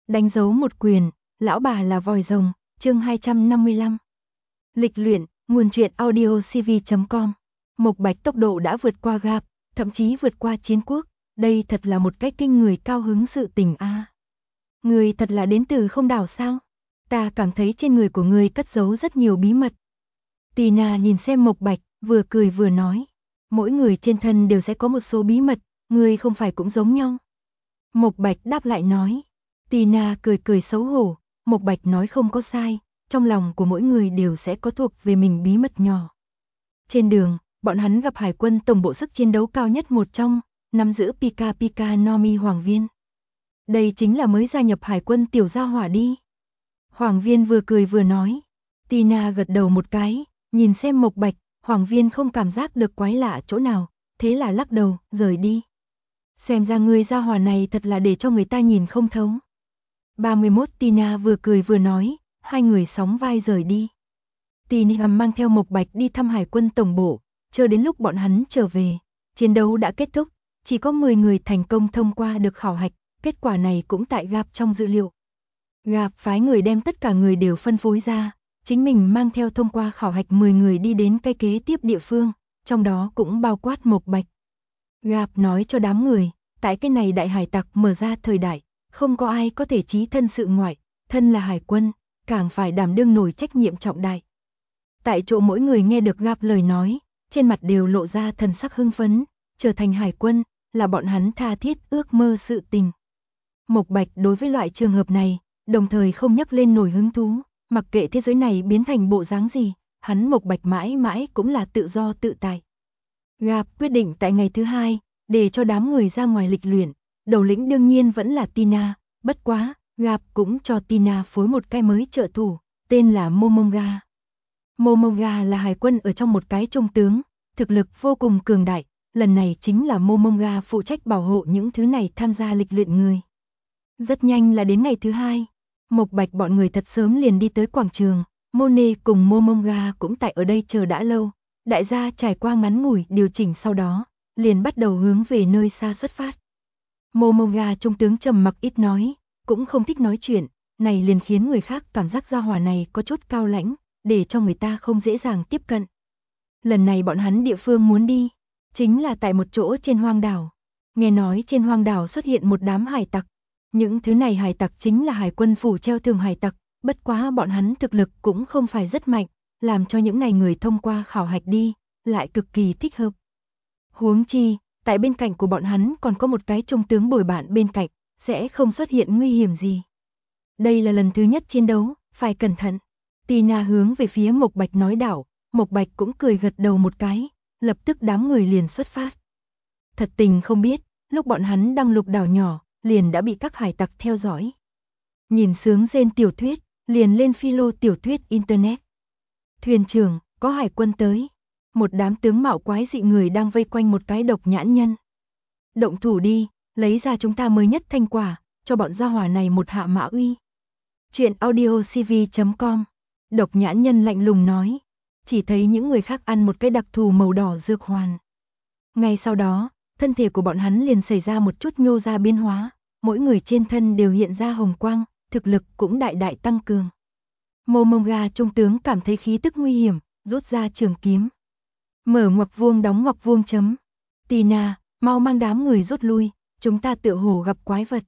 Đánh dấu một quyền, lão bà là vòi rồng, chương 255. Lịch luyện, nguồn truyện audio cv.com. Mộc Bạch tốc độ đã vượt qua Gap, thậm chí vượt qua Chiến Quốc, đây thật là một cách kinh người cao hứng sự tình a. Người thật là đến từ không đảo sao? Ta cảm thấy trên người của người cất giấu rất nhiều bí mật. Tina nhìn xem Mộc Bạch, vừa cười vừa nói, mỗi người trên thân đều sẽ có một số bí mật, người không phải cũng giống nhau. Mộc Bạch đáp lại nói. Tina cười cười xấu hổ, Mộc Bạch nói không có sai, trong lòng của mỗi người đều sẽ có thuộc về mình bí mật nhỏ. Trên đường, bọn hắn gặp hải quân tổng bộ sức chiến đấu cao nhất một trong, nắm giữ Pika Pika Nomi Hoàng Viên. Đây chính là mới gia nhập hải quân tiểu gia hỏa đi. Hoàng Viên vừa cười vừa nói. Tina gật đầu một cái, nhìn xem Mộc Bạch, Hoàng Viên không cảm giác được quái lạ chỗ nào, thế là lắc đầu, rời đi. Xem ra người gia hỏa này thật là để cho người ta nhìn không thấu. 31 Tina vừa cười vừa nói, hai người sóng vai rời đi. Tina mang theo Mộc Bạch đi thăm hải quân tổng bộ, chờ đến lúc bọn hắn trở về, chiến đấu đã kết thúc, chỉ có 10 người thành công thông qua được khảo hạch, kết quả này cũng tại Gap trong dữ liệu. Gap phái người đem tất cả người đều phân phối ra, chính mình mang theo thông qua khảo hạch 10 người đi đến cái kế tiếp địa phương, trong đó cũng bao quát Mộc Bạch. Gap nói cho đám người, tại cái này đại hải tặc mở ra thời đại, không có ai có thể chí thân sự ngoại, thân là hải quân, càng phải đảm đương nổi trách nhiệm trọng đại. Tại chỗ mỗi người nghe được Gap lời nói, trên mặt đều lộ ra thần sắc hưng phấn, trở thành hải quân, là bọn hắn tha thiết ước mơ sự tình. Mộc Bạch đối với loại trường hợp này, đồng thời không nhắc lên nổi hứng thú, mặc kệ thế giới này biến thành bộ dáng gì, hắn Mộc Bạch mãi mãi cũng là tự do tự tại. Gap quyết định tại ngày thứ hai, để cho đám người ra ngoài lịch luyện, đầu lĩnh đương nhiên vẫn là Tina, bất quá, Gap cũng cho Tina phối một cái mới trợ thủ, tên là Momonga. Momonga là hải quân ở trong một cái trung tướng, thực lực vô cùng cường đại, lần này chính là Momonga phụ trách bảo hộ những thứ này tham gia lịch luyện người. Rất nhanh là đến ngày thứ hai, Mộc Bạch bọn người thật sớm liền đi tới quảng trường, Mone cùng Momonga cũng tại ở đây chờ đã lâu, đại gia trải qua ngắn ngủi điều chỉnh sau đó, liền bắt đầu hướng về nơi xa xuất phát. Momonga trung tướng trầm mặc ít nói, cũng không thích nói chuyện, này liền khiến người khác cảm giác gia hỏa này có chút cao lãnh, để cho người ta không dễ dàng tiếp cận. Lần này bọn hắn địa phương muốn đi, chính là tại một chỗ trên hoang đảo. Nghe nói trên hoang đảo xuất hiện một đám hải tặc. Những thứ này hải tặc chính là hải quân phủ treo thường hải tặc, bất quá bọn hắn thực lực cũng không phải rất mạnh, làm cho những này người thông qua khảo hạch đi, lại cực kỳ thích hợp. Huống chi, tại bên cạnh của bọn hắn còn có một cái trung tướng bồi bạn bên cạnh, sẽ không xuất hiện nguy hiểm gì. Đây là lần thứ nhất chiến đấu, phải cẩn thận. Tina hướng về phía Mộc Bạch nói đảo, Mộc Bạch cũng cười gật đầu một cái, lập tức đám người liền xuất phát. Thật tình không biết, lúc bọn hắn đăng lục đảo nhỏ, liền đã bị các hải tặc theo dõi. Nhìn sướng rên tiểu thuyết, liền lên philo tiểu thuyết internet. Thuyền trưởng, có hải quân tới. Một đám tướng mạo quái dị người đang vây quanh một cái độc nhãn nhân. Động thủ đi, lấy ra chúng ta mới nhất thành quả, cho bọn gia hỏa này một hạ mã uy. Chuyện audio cv.com. Độc nhãn nhân lạnh lùng nói. Chỉ thấy những người khác ăn một cái đặc thù màu đỏ dược hoàn. Ngay sau đó, thân thể của bọn hắn liền xảy ra một chút nhô ra biến hóa, mỗi người trên thân đều hiện ra hồng quang, thực lực cũng đại đại tăng cường. Momonga trung tướng cảm thấy khí tức nguy hiểm, rút ra trường kiếm. Mở ngoặc vuông đóng ngoặc vuông chấm. Tina, mau mang đám người rút lui, chúng ta tựa hồ gặp quái vật.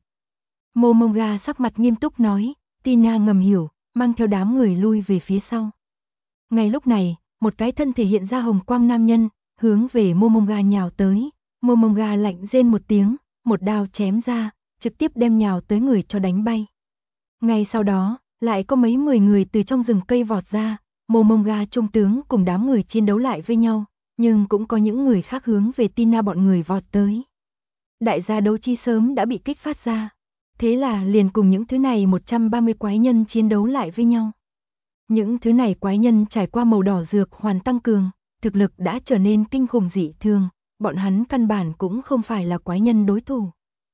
Momonga sắc mặt nghiêm túc nói, Tina ngầm hiểu, mang theo đám người lui về phía sau. Ngay lúc này, một cái thân thể hiện ra hồng quang nam nhân, hướng về Momonga nhào tới. Momonga lạnh rên một tiếng, một đao chém ra, trực tiếp đem nhào tới người cho đánh bay. Ngay sau đó, lại có mấy 10 người từ trong rừng cây vọt ra, Momonga trung tướng cùng đám người chiến đấu lại với nhau, nhưng cũng có những người khác hướng về Tina bọn người vọt tới. Đại gia đấu chi sớm đã bị kích phát ra, thế là liền cùng những thứ này 130 quái nhân chiến đấu lại với nhau. Những thứ này quái nhân trải qua màu đỏ dược hoàn tăng cường, thực lực đã trở nên kinh khủng dị thường, bọn hắn căn bản cũng không phải là quái nhân đối thủ.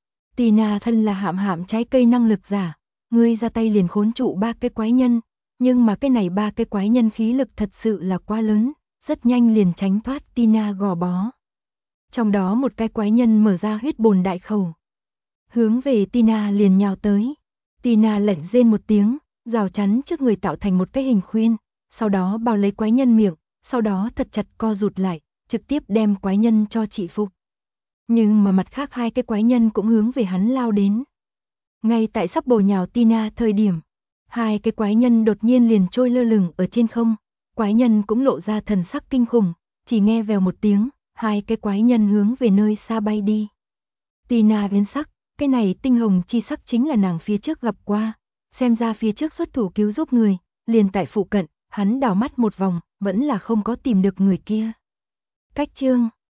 Tina thân là hạm trái cây năng lực giả, ngươi ra tay liền khốn trụ 3 cái quái nhân, nhưng mà cái này 3 cái quái nhân khí lực thật sự là quá lớn, rất nhanh liền tránh thoát Tina gò bó. Trong đó một cái quái nhân mở ra huyết bồn đại khẩu, hướng về Tina liền nhào tới. Tina lạnh rên một tiếng, rào chắn trước người tạo thành một cái hình khuyên, sau đó bao lấy quái nhân miệng, sau đó thật chặt co rụt lại, trực tiếp đem quái nhân cho trị phục. Nhưng mà mặt khác hai cái quái nhân cũng hướng về hắn lao đến. Ngay tại sắp bổ nhào Tina thời điểm, hai cái quái nhân đột nhiên liền trôi lơ lửng ở trên không, quái nhân cũng lộ ra thần sắc kinh khủng, chỉ nghe vèo một tiếng, hai cái quái nhân hướng về nơi xa bay đi. Tina biến sắc, cái này tinh hồng chi sắc chính là nàng phía trước gặp qua, xem ra phía trước xuất thủ cứu giúp người, liền tại phụ cận, hắn đảo mắt một vòng, vẫn là không có tìm được người kia. Cách chương